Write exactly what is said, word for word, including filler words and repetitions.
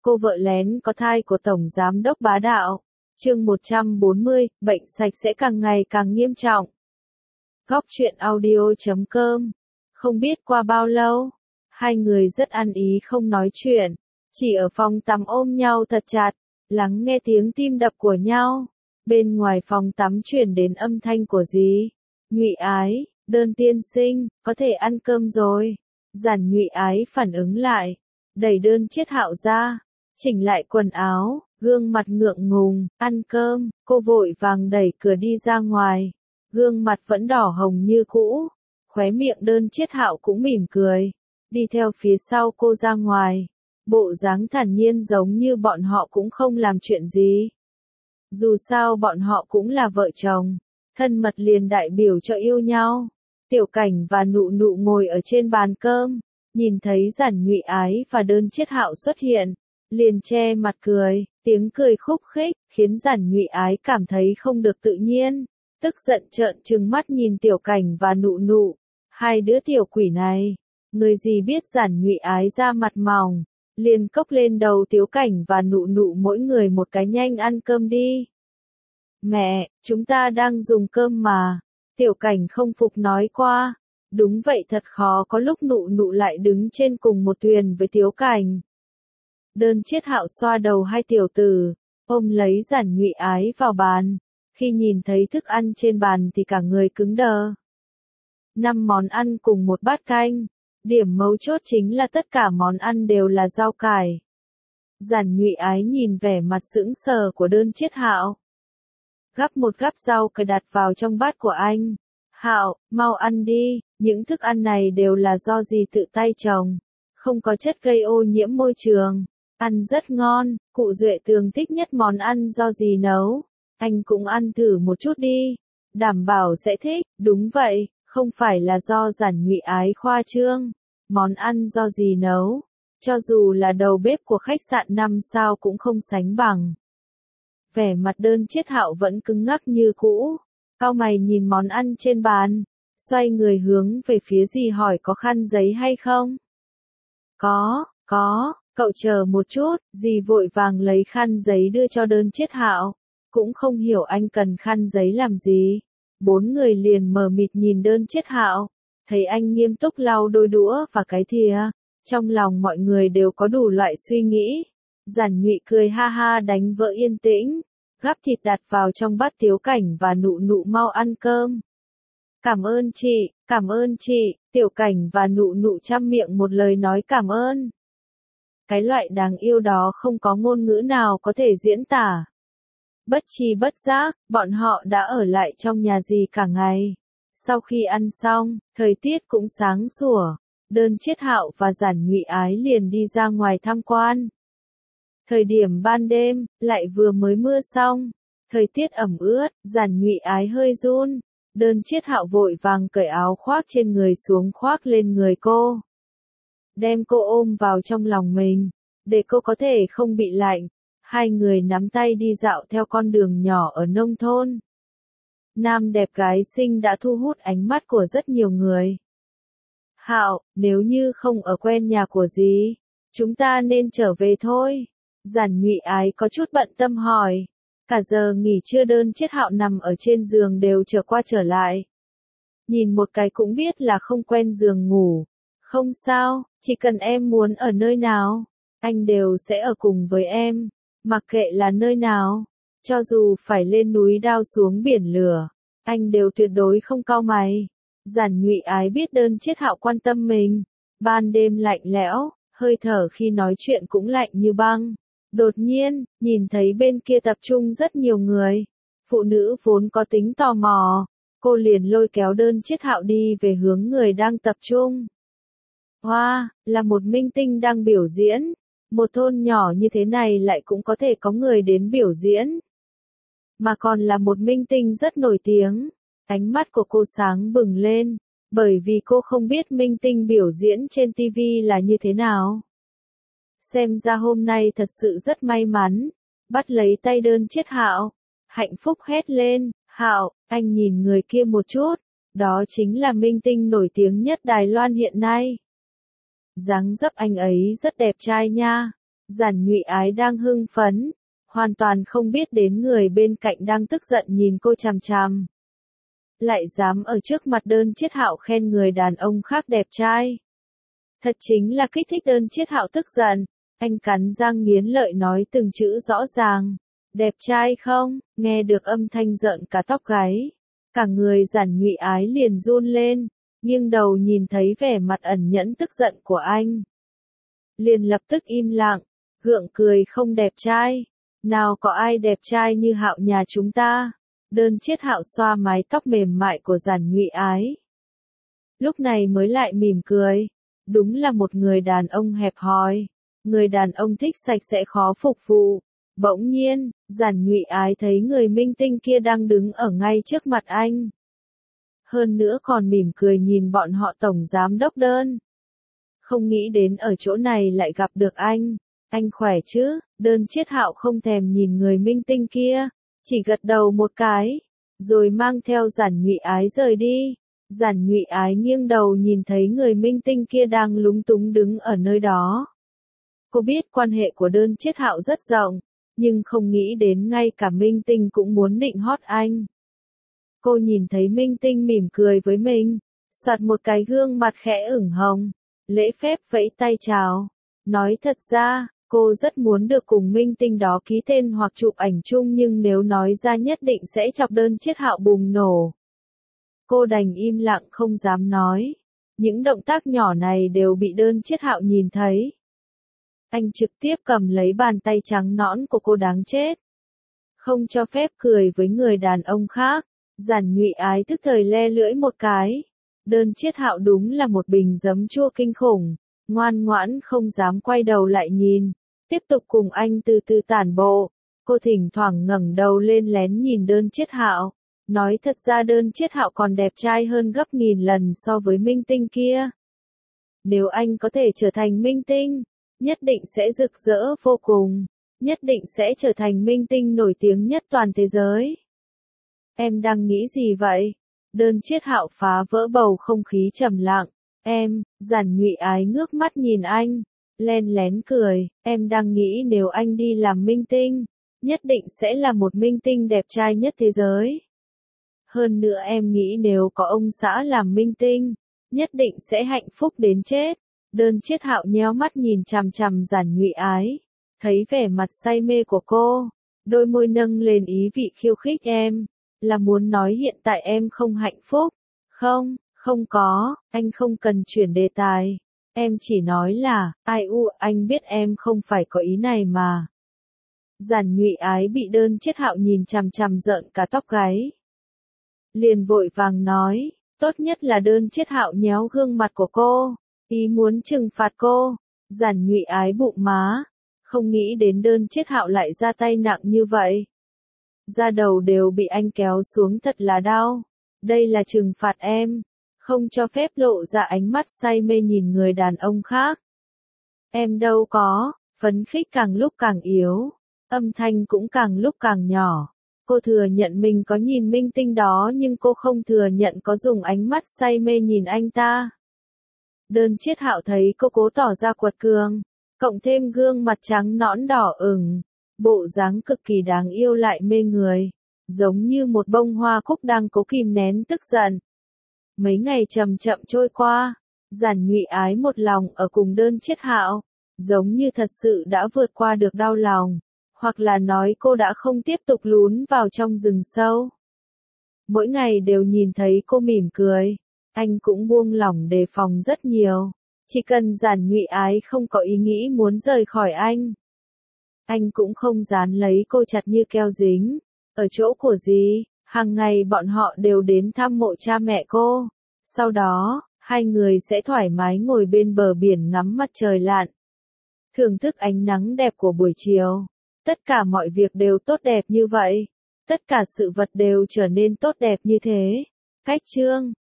cô vợ lén có thai của Tổng Giám đốc bá đạo. Chương một trăm bốn mươi, bệnh sạch sẽ càng ngày càng nghiêm trọng. Góc truyện audio chấm com. Không biết qua bao lâu, hai người rất ăn ý không nói chuyện, chỉ ở phòng tắm ôm nhau thật chặt, lắng nghe tiếng tim đập của nhau. Bên ngoài phòng tắm truyền đến âm thanh của dì Nhụy Ái, Đơn tiên sinh, có thể ăn cơm rồi. Giản Nhụy Ái phản ứng lại, đẩy Đơn Chiết Hạo ra, chỉnh lại quần áo, gương mặt ngượng ngùng, ăn cơm, cô vội vàng đẩy cửa đi ra ngoài, gương mặt vẫn đỏ hồng như cũ, khóe miệng Đơn Chiết Hạo cũng mỉm cười, đi theo phía sau cô ra ngoài, bộ dáng thản nhiên giống như bọn họ cũng không làm chuyện gì. Dù sao bọn họ cũng là vợ chồng, thân mật liền đại biểu cho yêu nhau. Tiểu Cảnh và Nụ Nụ ngồi ở trên bàn cơm, nhìn thấy Giản Nhụy Ái và Đơn Chiết Hạo xuất hiện, liền che mặt cười, tiếng cười khúc khích, khiến Giản Nhụy Ái cảm thấy không được tự nhiên, tức giận trợn trừng mắt nhìn Tiểu Cảnh và Nụ Nụ, hai đứa tiểu quỷ này, người gì biết. Giản Nhụy Ái ra mặt mỏng, liền cốc lên đầu Tiểu Cảnh và Nụ Nụ mỗi người một cái, nhanh ăn cơm đi. Mẹ, chúng ta đang dùng cơm mà. Tiểu Cảnh không phục nói qua, đúng vậy, thật khó có lúc Nụ Nụ lại đứng trên cùng một thuyền với Tiểu Cảnh. Đơn Chiết Hạo xoa đầu hai tiểu tử, ôm lấy Giản Nhụy Ái vào bàn, khi nhìn thấy thức ăn trên bàn thì cả người cứng đờ. Năm món ăn cùng một bát canh, điểm mấu chốt chính là tất cả món ăn đều là rau cải. Giản Nhụy Ái nhìn vẻ mặt sững sờ của Đơn Chiết Hạo, gắp một gắp rau cải đặt vào trong bát của anh. Hạo, mau ăn đi, những thức ăn này đều là do dì tự tay trồng, không có chất gây ô nhiễm môi trường, ăn rất ngon. Cụ Duệ Tường thích nhất món ăn do dì nấu, anh cũng ăn thử một chút đi, đảm bảo sẽ thích. Đúng vậy, không phải là do Giản Nhụy Ái khoa trương, món ăn do dì nấu, cho dù là đầu bếp của khách sạn năm sao cũng không sánh bằng. Vẻ mặt Đơn Chiết Hạo vẫn cứng ngắc như cũ, cau mày nhìn món ăn trên bàn, xoay người hướng về phía dì hỏi có khăn giấy hay không? Có, có, cậu chờ một chút. Dì vội vàng lấy khăn giấy đưa cho Đơn Chiết Hạo, cũng không hiểu anh cần khăn giấy làm gì. Bốn người liền mờ mịt nhìn Đơn Chiết Hạo, thấy anh nghiêm túc lau đôi đũa và cái thìa, trong lòng mọi người đều có đủ loại suy nghĩ. Giản Nhụy cười ha ha đánh vỡ yên tĩnh, gắp thịt đặt vào trong bát. Tiểu Cảnh và Nụ Nụ mau ăn cơm. Cảm ơn chị, cảm ơn chị. Tiểu Cảnh và Nụ Nụ chăm miệng một lời nói cảm ơn. Cái loại đáng yêu đó không có ngôn ngữ nào có thể diễn tả. Bất tri bất giác, bọn họ đã ở lại trong nhà dì cả ngày. Sau khi ăn xong, thời tiết cũng sáng sủa, Đơn Chiết Hạo và Giản Nhụy Ái liền đi ra ngoài tham quan. Thời điểm ban đêm, lại vừa mới mưa xong, thời tiết ẩm ướt, Giản Nhụy Ái hơi run, Đơn Chiết Hạo vội vàng cởi áo khoác trên người xuống khoác lên người cô, đem cô ôm vào trong lòng mình, để cô có thể không bị lạnh. Hai người nắm tay đi dạo theo con đường nhỏ ở nông thôn. Nam đẹp gái xinh đã thu hút ánh mắt của rất nhiều người. Hạo, nếu như không ở quen nhà của dì, chúng ta nên trở về thôi. Giản Nhụy Ái có chút bận tâm hỏi. Cả giờ nghỉ trưa Đơn Chiết Hạo nằm ở trên giường đều trở qua trở lại. Nhìn một cái cũng biết là không quen giường ngủ. Không sao, chỉ cần em muốn ở nơi nào, anh đều sẽ ở cùng với em, mặc kệ là nơi nào. Cho dù phải lên núi đao xuống biển lửa, anh đều tuyệt đối không cau mày. Giản Nhụy Ái biết Đơn Chiết Hạo quan tâm mình. Ban đêm lạnh lẽo, hơi thở khi nói chuyện cũng lạnh như băng. Đột nhiên, nhìn thấy bên kia tập trung rất nhiều người. Phụ nữ vốn có tính tò mò, cô liền lôi kéo Đơn Chiết Hạo đi về hướng người đang tập trung. Hoa, wow, là một minh tinh đang biểu diễn. Một thôn nhỏ như thế này lại cũng có thể có người đến biểu diễn. Mà còn là một minh tinh rất nổi tiếng. Ánh mắt của cô sáng bừng lên, bởi vì cô không biết minh tinh biểu diễn trên ti vi là như thế nào. Xem ra hôm nay thật sự rất may mắn. Bắt lấy tay Đơn Chiết Hạo, hạnh phúc hét lên, Hạo, anh nhìn người kia một chút, đó chính là minh tinh nổi tiếng nhất Đài Loan hiện nay. Dáng dấp anh ấy rất đẹp trai nha. Giản Nhụy Ái đang hưng phấn, hoàn toàn không biết đến người bên cạnh đang tức giận nhìn cô chằm chằm. Lại dám ở trước mặt Đơn Chiết Hạo khen người đàn ông khác đẹp trai. Thật chính là kích thích Đơn Chiết Hạo tức giận, anh cắn răng nghiến lợi nói từng chữ rõ ràng. Đẹp trai không? Nghe được âm thanh rợn cả tóc gáy. Cả người Giản Nhụy Ái liền run lên, nghiêng đầu nhìn thấy vẻ mặt ẩn nhẫn tức giận của anh. Liền lập tức im lặng, gượng cười không đẹp trai. Nào có ai đẹp trai như Hạo nhà chúng ta. Đơn Chiết Hạo xoa mái tóc mềm mại của Giản Nhụy Ái. Lúc này mới lại mỉm cười. Đúng là một người đàn ông hẹp hòi. Người đàn ông thích sạch sẽ khó phục vụ. Bỗng nhiên, Giản Nhụy Ái thấy người minh tinh kia đang đứng ở ngay trước mặt anh. Hơn nữa còn mỉm cười nhìn bọn họ tổng giám đốc Đơn. Không nghĩ đến ở chỗ này lại gặp được anh. Anh khỏe chứ? Đơn Chiết Hạo không thèm nhìn người minh tinh kia, chỉ gật đầu một cái, rồi mang theo Giản Nhụy Ái rời đi. Giản Nhụy Ái nghiêng đầu nhìn thấy người minh tinh kia đang lúng túng đứng ở nơi đó. Cô biết quan hệ của Đơn Chiết Hạo rất rộng, nhưng không nghĩ đến ngay cả minh tinh cũng muốn định hót anh. Cô nhìn thấy minh tinh mỉm cười với mình, soạt một cái gương mặt khẽ ửng hồng, lễ phép vẫy tay chào. Nói thật ra, cô rất muốn được cùng minh tinh đó ký tên hoặc chụp ảnh chung, nhưng nếu nói ra nhất định sẽ chọc Đơn Chiết Hạo bùng nổ. Cô đành im lặng không dám nói. Những động tác nhỏ này đều bị Đơn Chiết Hạo nhìn thấy. Anh trực tiếp cầm lấy bàn tay trắng nõn của cô đáng chết. Không cho phép cười với người đàn ông khác. Giản Nhụy Ái tức thời le lưỡi một cái. Đơn Chiết Hạo đúng là một bình giấm chua kinh khủng. Ngoan ngoãn không dám quay đầu lại nhìn. Tiếp tục cùng anh từ từ tản bộ. Cô thỉnh thoảng ngẩng đầu lên lén nhìn Đơn Chiết Hạo. Nói thật ra Đơn Chiết Hạo còn đẹp trai hơn gấp nghìn lần so với minh tinh kia. Nếu anh có thể trở thành minh tinh, nhất định sẽ rực rỡ vô cùng. Nhất định sẽ trở thành minh tinh nổi tiếng nhất toàn thế giới. Em đang nghĩ gì vậy? Đơn Chiết Hạo phá vỡ bầu không khí trầm lặng. Em, Giản Nhụy Ái ngước mắt nhìn anh, len lén cười, em đang nghĩ nếu anh đi làm minh tinh, nhất định sẽ là một minh tinh đẹp trai nhất thế giới. Hơn nữa em nghĩ nếu có ông xã làm minh tinh, nhất định sẽ hạnh phúc đến chết. Đơn Chiết Hạo nhéo mắt nhìn chằm chằm Giản Nhụy Ái, thấy vẻ mặt say mê của cô, đôi môi nâng lên ý vị khiêu khích. Em, là muốn nói hiện tại em không hạnh phúc, không? Không có, anh không cần chuyển đề tài. Em chỉ nói là, ai u, anh biết em không phải có ý này mà. Giản Nhụy Ái bị Đơn Chiết Hạo nhìn chằm chằm rợn cả tóc gáy. Liền vội vàng nói, tốt nhất là Đơn Chiết Hạo nhéo gương mặt của cô, ý muốn trừng phạt cô. Giản Nhụy Ái bụng má, không nghĩ đến Đơn Chiết Hạo lại ra tay nặng như vậy. Da đầu đều bị anh kéo xuống thật là đau. Đây là trừng phạt em. Không cho phép lộ ra ánh mắt say mê nhìn người đàn ông khác. Em đâu có, phấn khích càng lúc càng yếu, âm thanh cũng càng lúc càng nhỏ. Cô thừa nhận mình có nhìn minh tinh đó nhưng cô không thừa nhận có dùng ánh mắt say mê nhìn anh ta. Đơn Chiết Hạo thấy cô cố tỏ ra quật cường, cộng thêm gương mặt trắng nõn đỏ ửng, bộ dáng cực kỳ đáng yêu lại mê người, giống như một bông hoa cúc đang cố kìm nén tức giận. Mấy ngày chậm chậm trôi qua, Giản Nhụy Ái một lòng ở cùng Đơn Chiết Hạo, giống như thật sự đã vượt qua được đau lòng, hoặc là nói cô đã không tiếp tục lún vào trong rừng sâu. Mỗi ngày đều nhìn thấy cô mỉm cười, anh cũng buông lỏng đề phòng rất nhiều, chỉ cần Giản Nhụy Ái không có ý nghĩ muốn rời khỏi anh. Anh cũng không dán lấy cô chặt như keo dính, ở chỗ của dì. Hàng ngày bọn họ đều đến thăm mộ cha mẹ cô. Sau đó, hai người sẽ thoải mái ngồi bên bờ biển ngắm mặt trời lặn. Thưởng thức ánh nắng đẹp của buổi chiều. Tất cả mọi việc đều tốt đẹp như vậy. Tất cả sự vật đều trở nên tốt đẹp như thế. Cách chương